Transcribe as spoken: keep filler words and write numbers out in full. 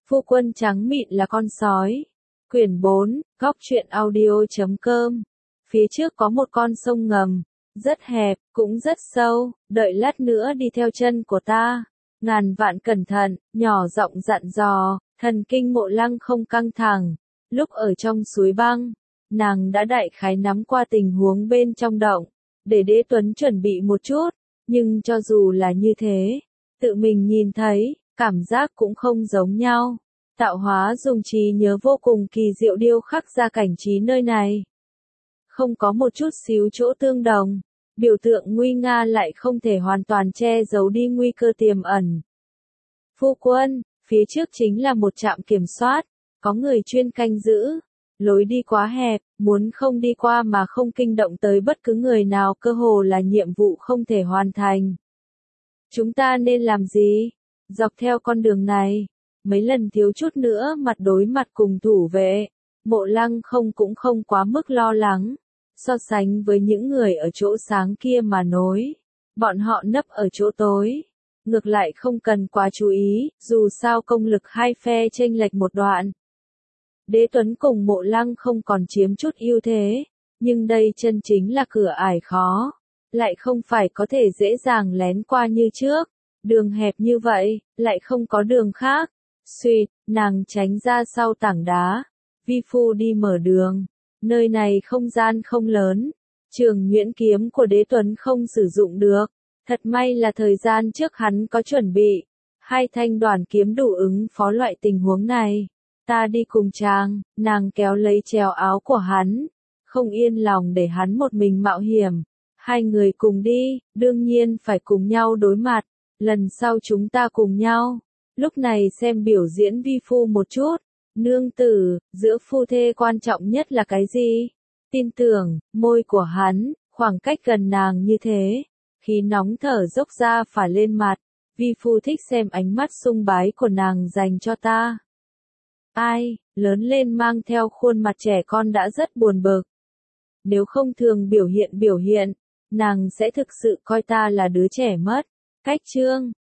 Phu quân trắng mịn là con sói. Quyển bốn, góc truyện audio.com. Phía trước có một con sông ngầm, rất hẹp, cũng rất sâu, đợi lát nữa đi theo chân của ta. Ngàn vạn cẩn thận, nhỏ giọng dặn dò, thần kinh Mộ Lăng không căng thẳng. Lúc ở trong suối băng, nàng đã đại khái nắm qua tình huống bên trong động, để Đế Tuấn chuẩn bị một chút, nhưng cho dù là như thế, tự mình nhìn thấy, cảm giác cũng không giống nhau. Tạo hóa dùng trí nhớ vô cùng kỳ diệu điêu khắc ra cảnh trí nơi này. Không có một chút xíu chỗ tương đồng, biểu tượng nguy nga lại không thể hoàn toàn che giấu đi nguy cơ tiềm ẩn. Phu quân, phía trước chính là một trạm kiểm soát, có người chuyên canh giữ. Lối đi quá hẹp, muốn không đi qua mà không kinh động tới bất cứ người nào cơ hồ là nhiệm vụ không thể hoàn thành. Chúng ta nên làm gì? Dọc theo con đường này, mấy lần thiếu chút nữa mặt đối mặt cùng thủ vệ, Mộ Lăng không cũng không quá mức lo lắng. So sánh với những người ở chỗ sáng kia mà nói, bọn họ nấp ở chỗ tối. Ngược lại không cần quá chú ý, dù sao công lực hai phe chênh lệch một đoạn. Đế Tuấn cùng Mộ Lăng không còn chiếm chút ưu thế, nhưng đây chân chính là cửa ải khó, lại không phải có thể dễ dàng lén qua như trước, đường hẹp như vậy, lại không có đường khác. Xuyệt, nàng tránh ra sau tảng đá, vi phu đi mở đường, nơi này không gian không lớn, trường nhuyễn kiếm của Đế Tuấn không sử dụng được, thật may là thời gian trước hắn có chuẩn bị, hai thanh đoàn kiếm đủ ứng phó loại tình huống này. Ta đi cùng chàng, nàng kéo lấy trèo áo của hắn, không yên lòng để hắn một mình mạo hiểm. Hai người cùng đi, đương nhiên phải cùng nhau đối mặt, lần sau chúng ta cùng nhau. Lúc này xem biểu diễn vi phu một chút, nương tử, giữa phu thê quan trọng nhất là cái gì? Tin tưởng, môi của hắn, khoảng cách gần nàng như thế, khí nóng thở dốc ra phả lên mặt, vi phu thích xem ánh mắt sung bái của nàng dành cho ta. Ai, lớn lên mang theo khuôn mặt trẻ con đã rất buồn bực. Nếu không thường biểu hiện biểu hiện, nàng sẽ thực sự coi ta là đứa trẻ mất. Cách chương,